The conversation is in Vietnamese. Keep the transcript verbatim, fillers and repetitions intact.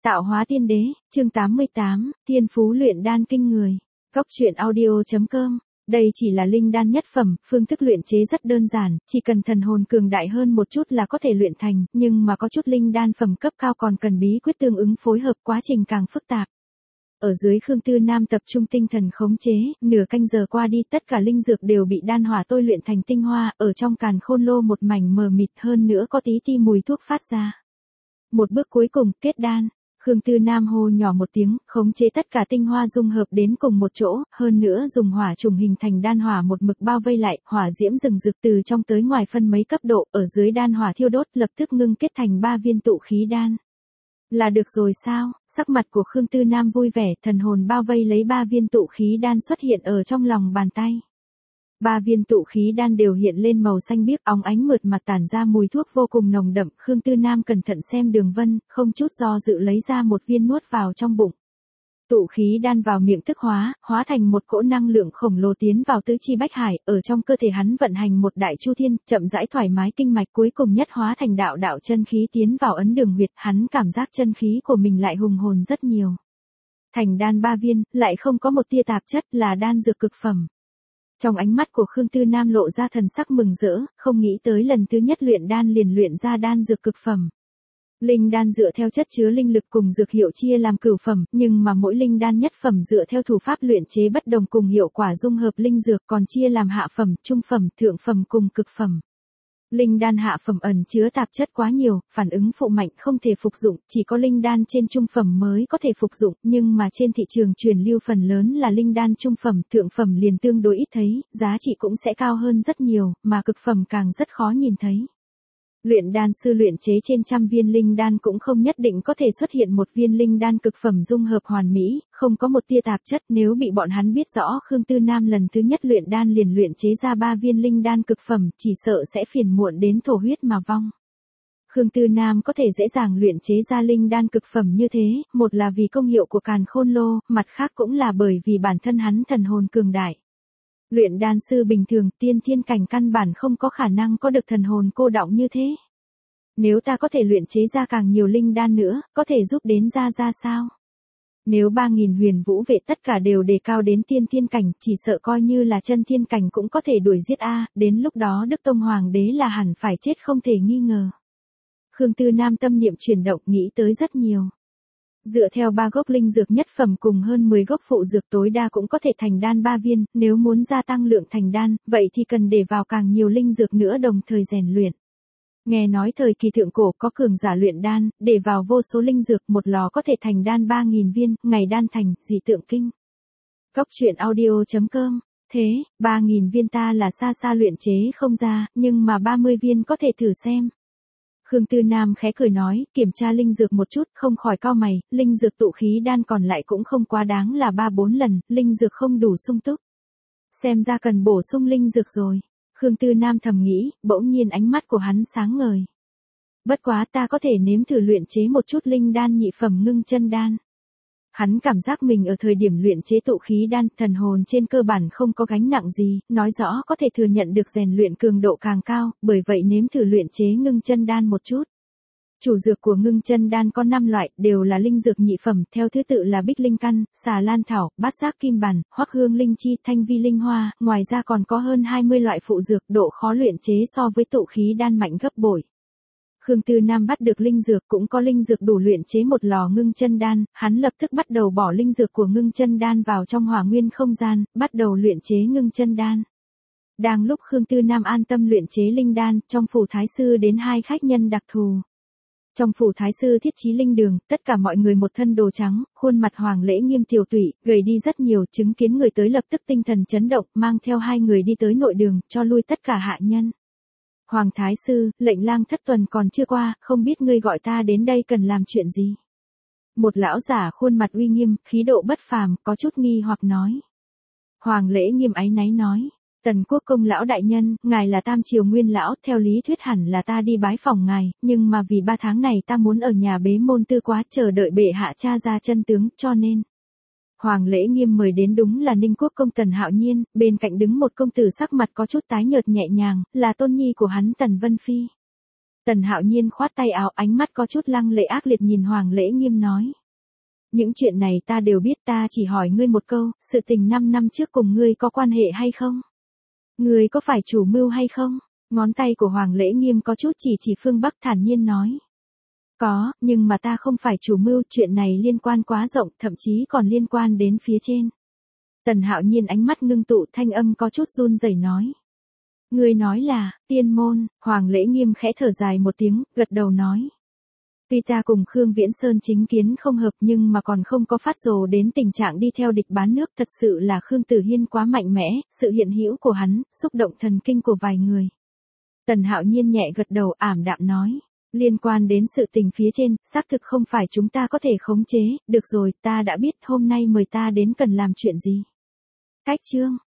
Tạo hóa tiên đế, chương tám mươi tám, thiên phú luyện đan kinh người. Góc truyện audio chấm com. Đây chỉ là linh đan nhất phẩm, phương thức luyện chế rất đơn giản, chỉ cần thần hồn cường đại hơn một chút là có thể luyện thành, nhưng mà có chút linh đan phẩm cấp cao còn cần bí quyết tương ứng phối hợp, quá trình càng phức tạp. Ở dưới Khương Tư Nam tập trung tinh thần khống chế, nửa canh giờ qua đi, tất cả linh dược đều bị đan hỏa tôi luyện thành tinh hoa, ở trong càn khôn lô một mảnh mờ mịt, hơn nữa có tí ti mùi thuốc phát ra. Một bước cuối cùng, kết đan. Khương Tư Nam hô nhỏ một tiếng, khống chế tất cả tinh hoa dung hợp đến cùng một chỗ, hơn nữa dùng hỏa trùng hình thành đan hỏa một mực bao vây lại, hỏa diễm rừng rực từ trong tới ngoài phân mấy cấp độ, ở dưới đan hỏa thiêu đốt, lập tức ngưng kết thành ba viên tụ khí đan. Là được rồi sao? Sắc mặt của Khương Tư Nam vui vẻ, thần hồn bao vây lấy ba viên tụ khí đan xuất hiện ở trong lòng bàn tay. Ba viên tụ khí đan đều hiện lên màu xanh biếc, óng ánh mượt mà tản ra mùi thuốc vô cùng nồng đậm. Khương Tư Nam cẩn thận xem đường vân, không chút do dự lấy ra một viên nuốt vào trong bụng. Tụ khí đan vào miệng thức hóa, hóa thành một cỗ năng lượng khổng lồ tiến vào tứ chi bách hải, ở trong cơ thể hắn vận hành một đại chu thiên, chậm rãi thoải mái kinh mạch, cuối cùng nhất hóa thành đạo đạo chân khí tiến vào ấn đường huyệt, hắn cảm giác chân khí của mình lại hùng hồn rất nhiều. Thành đan ba viên, lại không có một tia tạp chất, là đan dược cực phẩm. Trong ánh mắt của Khương Tư Nam lộ ra thần sắc mừng rỡ, không nghĩ tới lần thứ nhất luyện đan liền luyện ra đan dược cực phẩm. Linh đan dựa theo chất chứa linh lực cùng dược hiệu chia làm cửu phẩm, nhưng mà mỗi linh đan nhất phẩm dựa theo thủ pháp luyện chế bất đồng cùng hiệu quả dung hợp linh dược còn chia làm hạ phẩm, trung phẩm, thượng phẩm cùng cực phẩm. Linh đan hạ phẩm ẩn chứa tạp chất quá nhiều, phản ứng phụ mạnh không thể phục dụng, chỉ có linh đan trên trung phẩm mới có thể phục dụng, nhưng mà trên thị trường truyền lưu phần lớn là linh đan trung phẩm, thượng phẩm liền tương đối ít thấy, giá trị cũng sẽ cao hơn rất nhiều, mà cực phẩm càng rất khó nhìn thấy. Luyện đan sư luyện chế trên trăm viên linh đan cũng không nhất định có thể xuất hiện một viên linh đan cực phẩm dung hợp hoàn mỹ, không có một tia tạp chất, nếu bị bọn hắn biết rõ Khương Tư Nam lần thứ nhất luyện đan liền luyện chế ra ba viên linh đan cực phẩm, chỉ sợ sẽ phiền muộn đến thổ huyết mà vong. Khương Tư Nam có thể dễ dàng luyện chế ra linh đan cực phẩm như thế, một là vì công hiệu của càn khôn lô, mặt khác cũng là bởi vì bản thân hắn thần hồn cường đại. Luyện đan sư bình thường, tiên thiên cảnh căn bản không có khả năng có được thần hồn cô đọng như thế. Nếu ta có thể luyện chế ra càng nhiều linh đan nữa, có thể giúp đến ra ra sao? Nếu ba nghìn huyền vũ vệ tất cả đều đề cao đến tiên thiên cảnh, chỉ sợ coi như là chân thiên cảnh cũng có thể đuổi giết a, đến lúc đó Đức Tông Hoàng đế là hẳn phải chết không thể nghi ngờ. Khương Tư Nam tâm niệm chuyển động, nghĩ tới rất nhiều. Dựa theo ba gốc linh dược nhất phẩm cùng hơn mười gốc phụ dược tối đa cũng có thể thành đan ba viên, nếu muốn gia tăng lượng thành đan, vậy thì cần để vào càng nhiều linh dược nữa đồng thời rèn luyện. Nghe nói thời kỳ thượng cổ có cường giả luyện đan, để vào vô số linh dược, một lò có thể thành đan ba nghìn viên, ngày đan thành, dị tượng kinh. Góc truyện audio chấm com. Thế, ba nghìn viên ta là xa xa luyện chế không ra, nhưng mà ba mươi viên có thể thử xem. Khương Tư Nam khẽ cười nói, kiểm tra linh dược một chút, không khỏi cau mày, linh dược tụ khí đan còn lại cũng không quá đáng là ba bốn lần, linh dược không đủ sung túc. Xem ra cần bổ sung linh dược rồi. Khương Tư Nam thầm nghĩ, bỗng nhiên ánh mắt của hắn sáng ngời. Bất quá ta có thể nếm thử luyện chế một chút linh đan nhị phẩm ngưng chân đan. Hắn cảm giác mình ở thời điểm luyện chế tụ khí đan, thần hồn trên cơ bản không có gánh nặng gì, nói rõ có thể thừa nhận được rèn luyện cường độ càng cao, bởi vậy nếm thử luyện chế ngưng chân đan một chút. Chủ dược của ngưng chân đan có năm loại, đều là linh dược nhị phẩm, theo thứ tự là bích linh căn, xà lan thảo, bát giác kim bản, hoắc hương linh chi, thanh vi linh hoa, ngoài ra còn có hơn hai mươi loại phụ dược, độ khó luyện chế so với tụ khí đan mạnh gấp bội. Khương Tư Nam bắt được linh dược, cũng có linh dược đủ luyện chế một lò ngưng chân đan, hắn lập tức bắt đầu bỏ linh dược của ngưng chân đan vào trong hỏa nguyên không gian, bắt đầu luyện chế ngưng chân đan. Đang lúc Khương Tư Nam an tâm luyện chế linh đan, trong phủ thái sư đến hai khách nhân đặc thù. Trong phủ thái sư Thiết Chí Linh Đường, tất cả mọi người một thân đồ trắng, khuôn mặt Hoàng Lễ Nghiêm tiều tụy, gầy đi rất nhiều, chứng kiến người tới lập tức tinh thần chấn động, mang theo hai người đi tới nội đường, cho lui tất cả hạ nhân. Hoàng thái sư, lệnh lang thất tuần còn chưa qua, không biết ngươi gọi ta đến đây cần làm chuyện gì? Một lão giả khuôn mặt uy nghiêm, khí độ bất phàm, có chút nghi hoặc nói. Hoàng Lễ Nghiêm áy náy nói. Tần Quốc công lão đại nhân, ngài là Tam Triều Nguyên lão, theo lý thuyết hẳn là ta đi bái phỏng ngài, nhưng mà vì ba tháng này ta muốn ở nhà bế môn tư quá, chờ đợi bệ hạ cha ra chân tướng, cho nên. Hoàng Lễ Nghiêm mời đến đúng là Ninh Quốc công Tần Hạo Nhiên, bên cạnh đứng một công tử sắc mặt có chút tái nhợt nhẹ nhàng, là tôn nhi của hắn Tần Vân Phi. Tần Hạo Nhiên khoát tay áo, ánh mắt có chút lăng lệ ác liệt nhìn Hoàng Lễ Nghiêm nói. Những chuyện này ta đều biết, ta chỉ hỏi ngươi một câu, sự tình năm năm trước cùng ngươi có quan hệ hay không? Ngươi có phải chủ mưu hay không? Ngón tay của Hoàng Lễ Nghiêm có chút chỉ chỉ phương Bắc thản nhiên nói. Có, nhưng mà ta không phải chủ mưu, chuyện này liên quan quá rộng, thậm chí còn liên quan đến phía trên. Tần Hạo Nhiên ánh mắt ngưng tụ, thanh âm có chút run rẩy nói. Ngươi nói là, tiên môn. Hoàng Lễ Nghiêm khẽ thở dài một tiếng, gật đầu nói. Tuy ta cùng Khương Viễn Sơn chính kiến không hợp nhưng mà còn không có phát rồ đến tình trạng đi theo địch bán nước, thật sự là Khương Tử Hiên quá mạnh mẽ, sự hiện hữu của hắn, xúc động thần kinh của vài người. Tần Hạo Nhiên nhẹ gật đầu, ảm đạm nói. Liên quan đến sự tình phía trên, xác thực không phải chúng ta có thể khống chế, được rồi, ta đã biết, hôm nay mời ta đến cần làm chuyện gì. Cách chương.